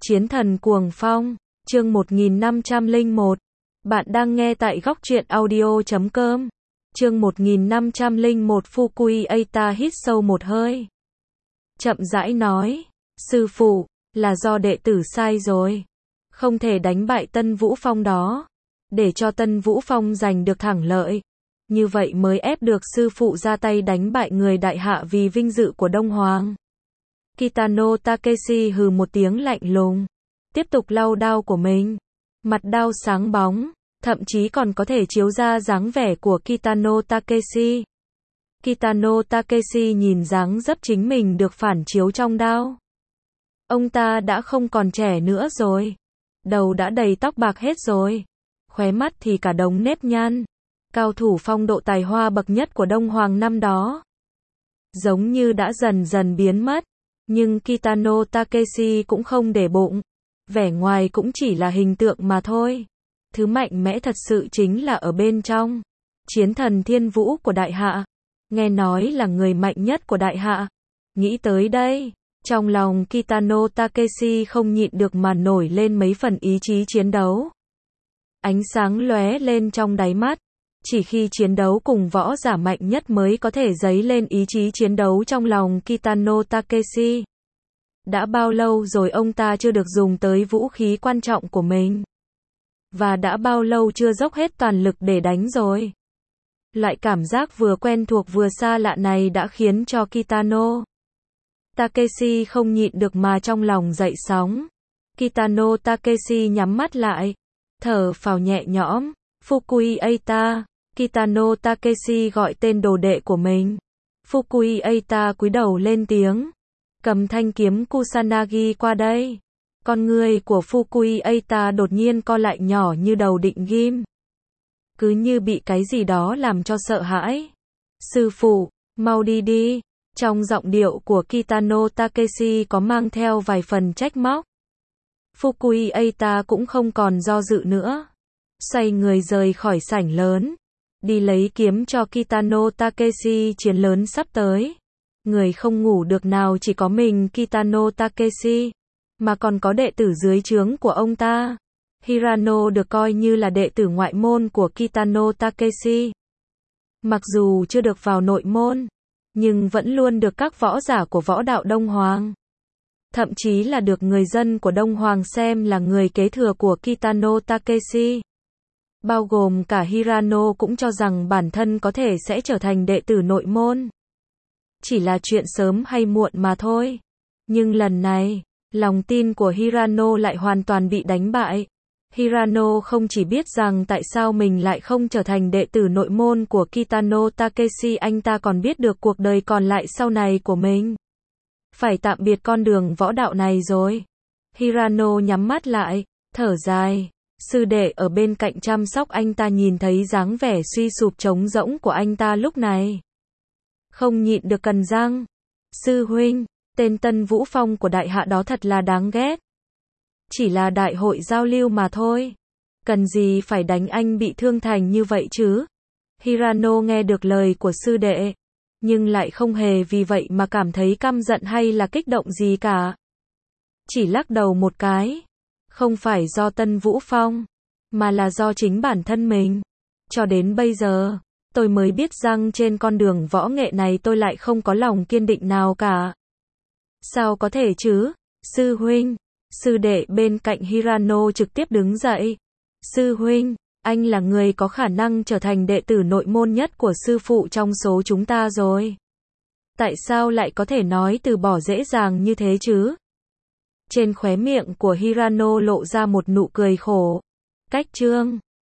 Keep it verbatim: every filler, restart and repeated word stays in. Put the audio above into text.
Chiến thần cuồng phong, chương một nghìn năm trăm lẻ một. Bạn đang nghe tại góc truyện audio chấm com. Chương một nghìn năm trăm lẻ một. Fukui Eita hít sâu một hơi. Chậm rãi nói, sư phụ, là do đệ tử sai rồi. Không thể đánh bại Tân Vũ Phong đó. Để cho Tân Vũ Phong giành được thắng lợi. Như vậy mới ép được sư phụ ra tay đánh bại người đại hạ vì vinh dự của Đông Hoàng. Kitano Takeshi hừ một tiếng lạnh lùng. Tiếp tục lau đao của mình. Mặt đao sáng bóng, thậm chí còn có thể chiếu ra dáng vẻ của Kitano Takeshi. Kitano Takeshi nhìn dáng dấp chính mình được phản chiếu trong đao. Ông ta đã không còn trẻ nữa rồi. Đầu đã đầy tóc bạc hết rồi. Khóe mắt thì cả đống nếp nhăn. Cao thủ phong độ tài hoa bậc nhất của Đông Hoàng năm đó. Giống như đã dần dần biến mất. Nhưng Kitano Takeshi cũng không để bụng. Vẻ ngoài cũng chỉ là hình tượng mà thôi. Thứ mạnh mẽ thật sự chính là ở bên trong. Chiến thần thiên vũ của đại hạ. Nghe nói là người mạnh nhất của đại hạ. Nghĩ tới đây, trong lòng Kitano Takeshi không nhịn được mà nổi lên mấy phần ý chí chiến đấu. Ánh sáng lóe lên trong đáy mắt. Chỉ khi chiến đấu cùng võ giả mạnh nhất mới có thể dấy lên ý chí chiến đấu trong lòng Kitano Takeshi. Đã bao lâu rồi ông ta chưa được dùng tới vũ khí quan trọng của mình? Và đã bao lâu chưa dốc hết toàn lực để đánh rồi? Loại cảm giác vừa quen thuộc vừa xa lạ này đã khiến cho Kitano Takeshi không nhịn được mà trong lòng dậy sóng. Kitano Takeshi nhắm mắt lại, thở phào nhẹ nhõm. Fukui Eita. Kitano Takeshi gọi tên đồ đệ của mình. Fukui Eita cúi đầu lên tiếng. Cầm thanh kiếm Kusanagi qua đây. Con người của Fukui Eita đột nhiên co lại nhỏ như đầu định ghim. Cứ như bị cái gì đó làm cho sợ hãi. Sư phụ, mau đi đi. Trong giọng điệu của Kitano Takeshi có mang theo vài phần trách móc. Fukui Eita cũng không còn do dự nữa. Xoay người rời khỏi sảnh lớn. Đi lấy kiếm cho Kitano Takeshi, chiến lớn sắp tới. Người không ngủ được nào chỉ có mình Kitano Takeshi, mà còn có đệ tử dưới trướng của ông ta. Hirano được coi như là đệ tử ngoại môn của Kitano Takeshi. Mặc dù chưa được vào nội môn, nhưng vẫn luôn được các võ giả của võ đạo Đông Hoàng, thậm chí là được người dân của Đông Hoàng xem là người kế thừa của Kitano Takeshi. Bao gồm cả Hirano cũng cho rằng bản thân có thể sẽ trở thành đệ tử nội môn. Chỉ là chuyện sớm hay muộn mà thôi. Nhưng lần này, lòng tin của Hirano lại hoàn toàn bị đánh bại. Hirano không chỉ biết rằng tại sao mình lại không trở thành đệ tử nội môn của Kitano Takeshi, anh ta còn biết được cuộc đời còn lại sau này của mình. Phải tạm biệt con đường võ đạo này rồi. Hirano nhắm mắt lại, thở dài. Sư đệ ở bên cạnh chăm sóc anh ta nhìn thấy dáng vẻ suy sụp trống rỗng của anh ta lúc này. Không nhịn được cằn răng. Sư huynh, tên Tân Vũ Phong của đại hạ đó thật là đáng ghét. Chỉ là đại hội giao lưu mà thôi. Cần gì phải đánh anh bị thương thành như vậy chứ? Hirano nghe được lời của sư đệ, nhưng lại không hề vì vậy mà cảm thấy căm giận hay là kích động gì cả. Chỉ lắc đầu một cái. Không phải do Tân Vũ Phong, mà là do chính bản thân mình. Cho đến bây giờ, tôi mới biết rằng trên con đường võ nghệ này tôi lại không có lòng kiên định nào cả. Sao có thể chứ? Sư huynh, sư đệ bên cạnh Hirano trực tiếp đứng dậy. Sư huynh, anh là người có khả năng trở thành đệ tử nội môn nhất của sư phụ trong số chúng ta rồi. Tại sao lại có thể nói từ bỏ dễ dàng như thế chứ? Trên khóe miệng của Hirano lộ ra một nụ cười khổ. Cách chương